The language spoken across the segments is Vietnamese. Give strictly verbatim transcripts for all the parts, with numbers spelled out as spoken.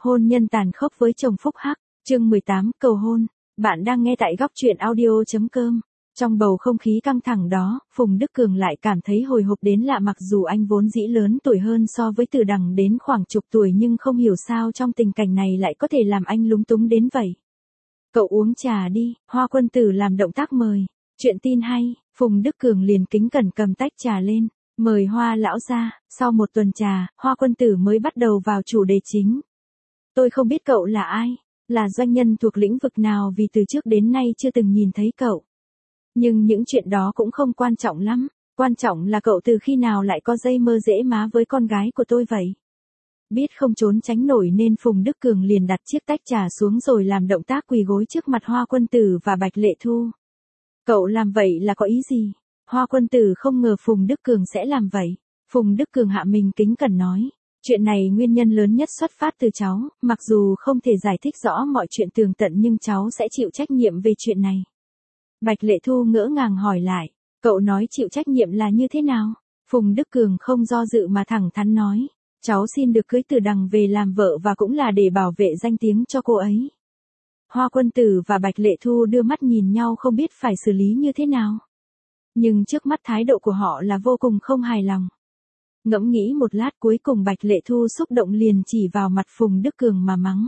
Hôn nhân tàn khốc với chồng phúc hắc, chương mười tám, cầu hôn. Bạn đang nghe tại góc truyện audio chấm com. Trong bầu không khí căng thẳng đó, Phùng Đức Cường lại cảm thấy hồi hộp đến lạ, mặc dù anh vốn dĩ lớn tuổi hơn so với Từ Đằng đến khoảng chục tuổi, nhưng không hiểu sao trong tình cảnh này lại có thể làm anh lúng túng đến vậy. Cậu uống trà đi, Hoa Quân Tử làm động tác mời. Chuyện tin hay, Phùng Đức Cường liền kính cẩn cầm tách trà lên, mời Hoa lão ra. Sau một tuần trà, Hoa Quân Tử mới bắt đầu vào chủ đề chính. Tôi không biết cậu là ai, là doanh nhân thuộc lĩnh vực nào, vì từ trước đến nay chưa từng nhìn thấy cậu. Nhưng những chuyện đó cũng không quan trọng lắm, quan trọng là cậu từ khi nào lại có dây mơ dễ má với con gái của tôi vậy. Biết không trốn tránh nổi nên Phùng Đức Cường liền đặt chiếc tách trà xuống rồi làm động tác quỳ gối trước mặt Hoa Quân Tử và Bạch Lệ Thu. Cậu làm vậy là có ý gì? Hoa Quân Tử không ngờ Phùng Đức Cường sẽ làm vậy. Phùng Đức Cường hạ mình kính cẩn nói, chuyện này nguyên nhân lớn nhất xuất phát từ cháu, mặc dù không thể giải thích rõ mọi chuyện tường tận nhưng cháu sẽ chịu trách nhiệm về chuyện này. Bạch Lệ Thu ngỡ ngàng hỏi lại, cậu nói chịu trách nhiệm là như thế nào? Phùng Đức Cường không do dự mà thẳng thắn nói, cháu xin được cưới Từ Đằng về làm vợ và cũng là để bảo vệ danh tiếng cho cô ấy. Hoa Quân Tử và Bạch Lệ Thu đưa mắt nhìn nhau không biết phải xử lý như thế nào. Nhưng trước mắt thái độ của họ là vô cùng không hài lòng. Ngẫm nghĩ một lát cuối cùng Bạch Lệ Thu xúc động liền chỉ vào mặt Phùng Đức Cường mà mắng.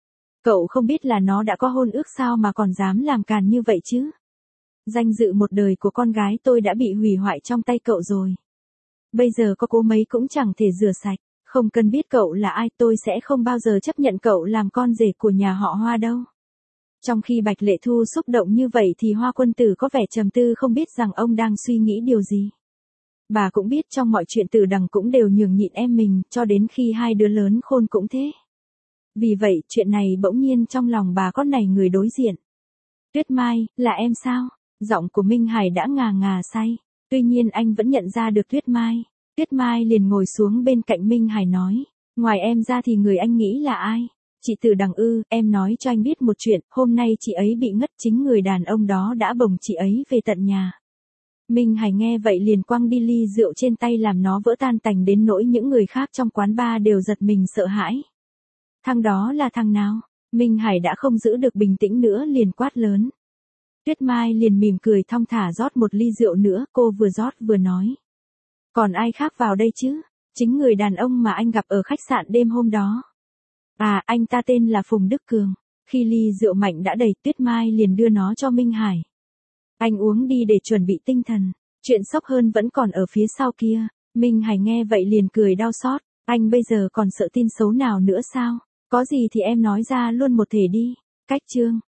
Cậu không biết là nó đã có hôn ước sao mà còn dám làm càn như vậy chứ? Danh dự một đời của con gái tôi đã bị hủy hoại trong tay cậu rồi. Bây giờ có cố mấy cũng chẳng thể rửa sạch, không cần biết cậu là ai, tôi sẽ không bao giờ chấp nhận cậu làm con rể của nhà họ Hoa đâu. Trong khi Bạch Lệ Thu xúc động như vậy thì Hoa Quân Tử có vẻ trầm tư, không biết rằng ông đang suy nghĩ điều gì. Bà cũng biết trong mọi chuyện Từ Đằng cũng đều nhường nhịn em mình, cho đến khi hai đứa lớn khôn cũng thế. Vì vậy, chuyện này bỗng nhiên trong lòng bà có nảy người đối diện. Tuyết Mai, là em sao? Giọng của Minh Hải đã ngà ngà say. Tuy nhiên anh vẫn nhận ra được Tuyết Mai. Tuyết Mai liền ngồi xuống bên cạnh Minh Hải nói, ngoài em ra thì người anh nghĩ là ai? Chị Từ Đằng ư? Em nói cho anh biết một chuyện, hôm nay chị ấy bị ngất, chính người đàn ông đó đã bồng chị ấy về tận nhà. Minh Hải nghe vậy liền quăng đi ly rượu trên tay làm nó vỡ tan tành, đến nỗi những người khác trong quán bar đều giật mình sợ hãi. Thằng đó là thằng nào? Minh Hải đã không giữ được bình tĩnh nữa liền quát lớn. Tuyết Mai liền mỉm cười thong thả rót một ly rượu nữa, cô vừa rót vừa nói. Còn ai khác vào đây chứ? Chính người đàn ông mà anh gặp ở khách sạn đêm hôm đó. À, anh ta tên là Phùng Đức Cường. Khi ly rượu mạnh đã đầy, Tuyết Mai liền đưa nó cho Minh Hải. Anh uống đi để chuẩn bị tinh thần, chuyện sốc hơn vẫn còn ở phía sau kia. Minh Hải nghe vậy liền cười đau xót, anh bây giờ còn sợ tin xấu nào nữa sao? Có gì thì em nói ra luôn một thể đi. Cách chương